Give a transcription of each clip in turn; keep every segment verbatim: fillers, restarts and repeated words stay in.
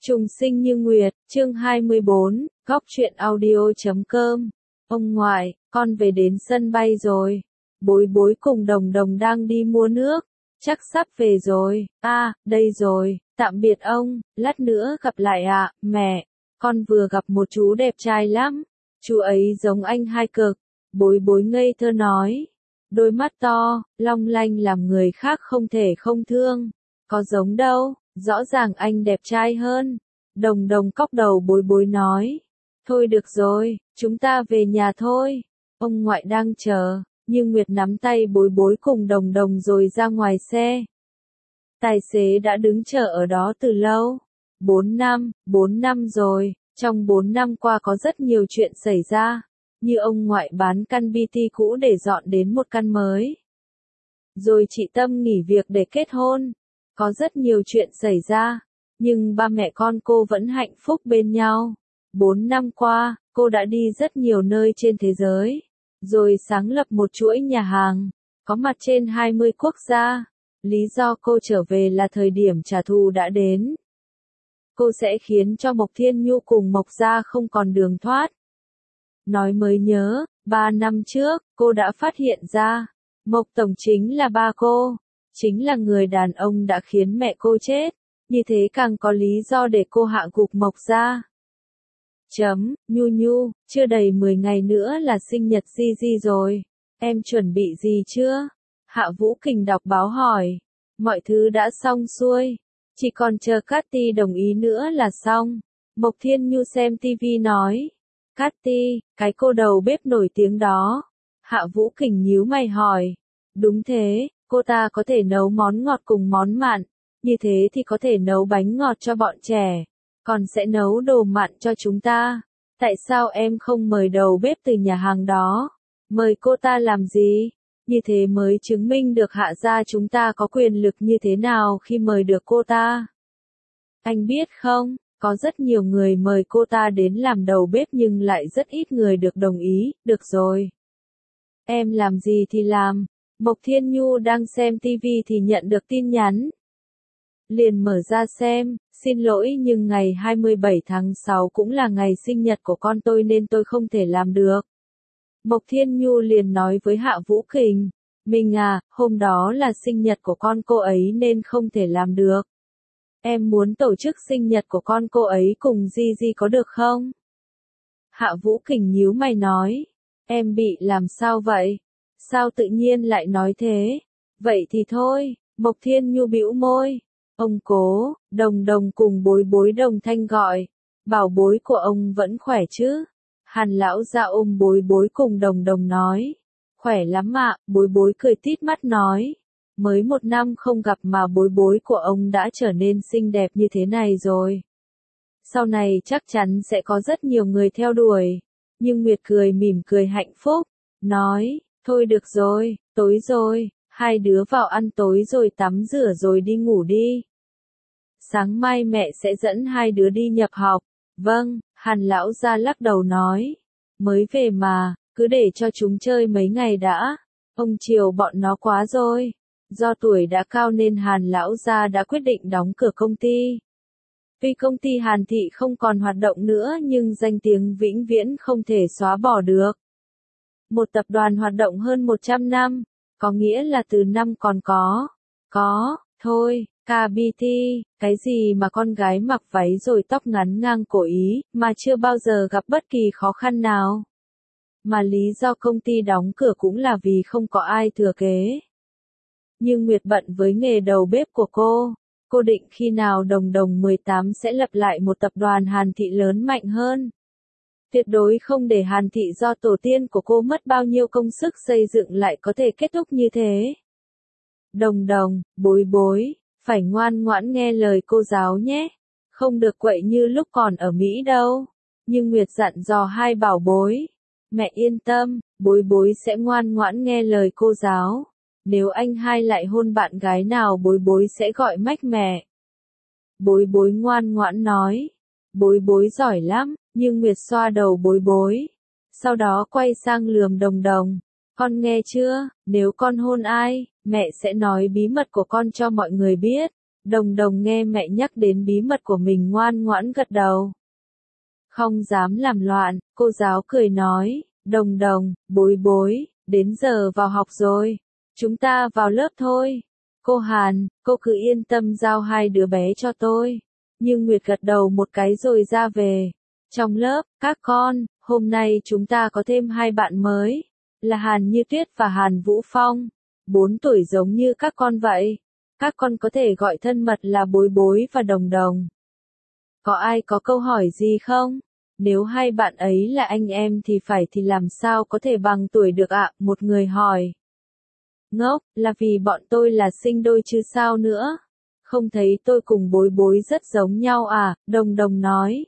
Trùng sinh như nguyệt, chương hai mươi bốn, góc truyện audio chấm com. Ông ngoại, con về đến sân bay rồi. Bối bối cùng Đồng Đồng đang đi mua nước. Chắc sắp về rồi. À, đây rồi, tạm biệt ông, lát nữa gặp lại ạ, à, mẹ. Con vừa gặp một chú đẹp trai lắm. Chú ấy giống anh hai cực. Bối bối ngây thơ nói. Đôi mắt to, long lanh làm người khác không thể không thương. Có giống đâu. Rõ ràng anh đẹp trai hơn. Đồng Đồng cóc đầu bối bối nói. Thôi được rồi, chúng ta về nhà thôi. Ông ngoại đang chờ, nhưng Nguyệt nắm tay bối bối cùng Đồng Đồng rồi ra ngoài xe. Tài xế đã đứng chờ ở đó từ lâu. Bốn năm, bốn năm rồi, trong bốn năm qua có rất nhiều chuyện xảy ra. Như ông ngoại bán căn bê tê cũ để dọn đến một căn mới. Rồi chị Tâm nghỉ việc để kết hôn. Có rất nhiều chuyện xảy ra, nhưng ba mẹ con cô vẫn hạnh phúc bên nhau. Bốn năm qua, cô đã đi rất nhiều nơi trên thế giới, rồi sáng lập một chuỗi nhà hàng, có mặt trên hai mươi quốc gia. Lý do cô trở về là thời điểm trả thù đã đến. Cô sẽ khiến cho Mộc Thiên Nhu cùng Mộc Gia không còn đường thoát. Nói mới nhớ, ba năm trước, cô đã phát hiện ra, Mộc Tổng chính là ba cô. Chính là người đàn ông đã khiến mẹ cô chết, như thế càng có lý do để cô hạ gục Mộc Gia. Chấm, Nhu Nhu, chưa đầy mười ngày nữa là sinh nhật Di Di rồi, em chuẩn bị gì chưa? Hạ Vũ Kình đọc báo hỏi, mọi thứ đã xong xuôi, chỉ còn chờ Cathy đồng ý nữa là xong. Mộc Thiên Nhu xem tivi nói, Cathy, cái cô đầu bếp nổi tiếng đó. Hạ Vũ Kình nhíu mày hỏi, đúng thế. Cô ta có thể nấu món ngọt cùng món mặn, như thế thì có thể nấu bánh ngọt cho bọn trẻ, còn sẽ nấu đồ mặn cho chúng ta. Tại sao em không mời đầu bếp từ nhà hàng đó? Mời cô ta làm gì? Như thế mới chứng minh được Hạ gia chúng ta có quyền lực như thế nào khi mời được cô ta. Anh biết không, có rất nhiều người mời cô ta đến làm đầu bếp nhưng lại rất ít người được đồng ý. Được rồi. Em làm gì thì làm. Mộc Thiên Nhu đang xem tivi thì nhận được tin nhắn. Liền mở ra xem, xin lỗi nhưng ngày hai mươi bảy tháng sáu cũng là ngày sinh nhật của con tôi nên tôi không thể làm được. Mộc Thiên Nhu liền nói với Hạ Vũ Kình, mình à, hôm đó là sinh nhật của con cô ấy nên không thể làm được. Em muốn tổ chức sinh nhật của con cô ấy cùng Di Di có được không? Hạ Vũ Kình nhíu mày nói, em bị làm sao vậy? Sao tự nhiên lại nói thế? Vậy thì thôi, Mộc Thiên Nhu bĩu môi. Ông Cố, Đồng Đồng cùng bối bối đồng thanh gọi. Bảo bối của ông vẫn khỏe chứ? Hàn lão ra ôm bối bối cùng Đồng Đồng nói. Khỏe lắm ạ, bối bối cười tít mắt nói. Mới một năm không gặp mà bối bối của ông đã trở nên xinh đẹp như thế này rồi. Sau này chắc chắn sẽ có rất nhiều người theo đuổi. Nhưng Nguyệt cười mỉm cười hạnh phúc, nói. Thôi được rồi, tối rồi, hai đứa vào ăn tối rồi tắm rửa rồi đi ngủ đi. Sáng mai mẹ sẽ dẫn hai đứa đi nhập học. Vâng, Hàn lão gia lắc đầu nói. Mới về mà, cứ để cho chúng chơi mấy ngày đã. Ông chiều bọn nó quá rồi. Do tuổi đã cao nên Hàn lão gia đã quyết định đóng cửa công ty. Tuy công ty Hàn Thị không còn hoạt động nữa nhưng danh tiếng vĩnh viễn không thể xóa bỏ được. Một tập đoàn hoạt động hơn một trăm năm, có nghĩa là từ năm còn có. Có, thôi, ca bê tê, cái gì mà con gái mặc váy rồi tóc ngắn ngang cổ Ý, mà chưa bao giờ gặp bất kỳ khó khăn nào. Mà lý do công ty đóng cửa cũng là vì không có ai thừa kế. Nhưng Nguyệt bận với nghề đầu bếp của cô. Cô định khi nào Đồng Đồng mười tám sẽ lập lại một tập đoàn Hàn Thị lớn mạnh hơn. Tuyệt đối không để Hàn Thị do tổ tiên của cô mất bao nhiêu công sức xây dựng lại có thể kết thúc như thế. Đồng Đồng, bối bối, phải ngoan ngoãn nghe lời cô giáo nhé. Không được quậy như lúc còn ở Mỹ đâu. Nhưng Nguyệt dặn dò hai bảo bối. Mẹ yên tâm, bối bối sẽ ngoan ngoãn nghe lời cô giáo. Nếu anh hai lại hôn bạn gái nào bối bối sẽ gọi mách mẹ. Bối bối ngoan ngoãn nói. Bối bối giỏi lắm, nhưng Nguyệt xoa đầu bối bối. Sau đó quay sang lườm Đồng Đồng. Con nghe chưa, nếu con hôn ai, mẹ sẽ nói bí mật của con cho mọi người biết. Đồng đồng nghe mẹ nhắc đến bí mật của mình ngoan ngoãn gật đầu. Không dám làm loạn, cô giáo cười nói, đồng đồng, bối bối, đến giờ vào học rồi. Chúng ta vào lớp thôi. Cô Hàn, cô cứ yên tâm giao hai đứa bé cho tôi. Nhưng Nguyệt gật đầu một cái rồi ra về. Trong lớp, các con, hôm nay chúng ta có thêm hai bạn mới. Là Hàn Như Tuyết và Hàn Vũ Phong. Bốn tuổi giống như các con vậy. Các con có thể gọi thân mật là bối bối và đồng đồng. Có ai có câu hỏi gì không? Nếu hai bạn ấy là anh em thì phải thì làm sao có thể bằng tuổi được ạ? Một người hỏi. Ngốc, là vì bọn tôi là sinh đôi chứ sao nữa? Không thấy tôi cùng bối bối rất giống nhau à? Đồng đồng nói.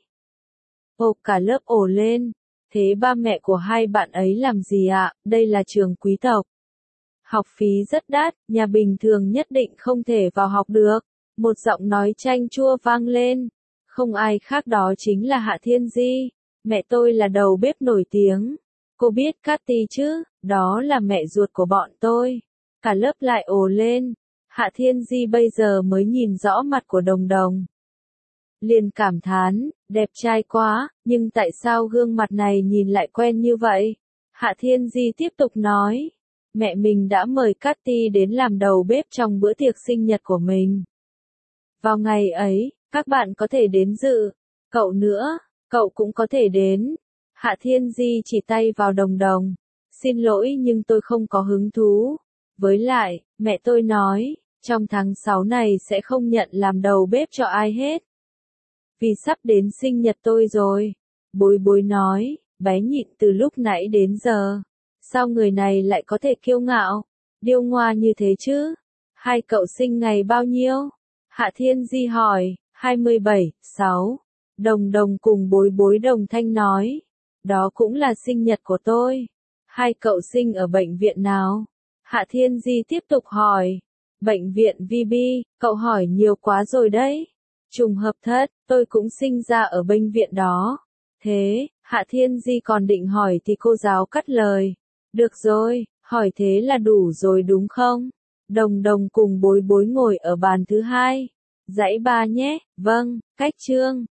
Ồ, cả lớp ồ lên. Thế ba mẹ của hai bạn ấy làm gì ạ? Đây là trường quý tộc. Học phí rất đắt, nhà bình thường nhất định không thể vào học được. Một giọng nói chanh chua vang lên. Không ai khác đó chính là Hạ Thiên Di. Mẹ tôi là đầu bếp nổi tiếng. Cô biết Cathy chứ? Đó là mẹ ruột của bọn tôi. Cả lớp lại ồ lên. Hạ Thiên Di bây giờ mới nhìn rõ mặt của đồng đồng. Liền cảm thán, đẹp trai quá, nhưng tại sao gương mặt này nhìn lại quen như vậy? Hạ Thiên Di tiếp tục nói. Mẹ mình đã mời Cathy đến làm đầu bếp trong bữa tiệc sinh nhật của mình. Vào ngày ấy, các bạn có thể đến dự. Cậu nữa, cậu cũng có thể đến. Hạ Thiên Di chỉ tay vào đồng đồng. Xin lỗi nhưng tôi không có hứng thú. Với lại, mẹ tôi nói, trong tháng sáu này sẽ không nhận làm đầu bếp cho ai hết. Vì sắp đến sinh nhật tôi rồi. Bối bối nói, bé nhịn từ lúc nãy đến giờ. Sao người này lại có thể kiêu ngạo, điêu ngoa như thế chứ? Hai cậu sinh ngày bao nhiêu? Hạ Thiên Di hỏi, hai mươi bảy, sáu. Đồng đồng cùng bối bối đồng thanh nói. Đó cũng là sinh nhật của tôi. Hai cậu sinh ở bệnh viện nào? Hạ Thiên Di tiếp tục hỏi. Bệnh viện vê bê, cậu hỏi nhiều quá rồi đấy. Trùng hợp thật, tôi cũng sinh ra ở bệnh viện đó. Thế, Hạ Thiên Di còn định hỏi thì cô giáo cắt lời. Được rồi, hỏi thế là đủ rồi đúng không? Đồng đồng cùng bối bối ngồi ở bàn thứ hai. Dãy ba nhé, vâng, cách chương.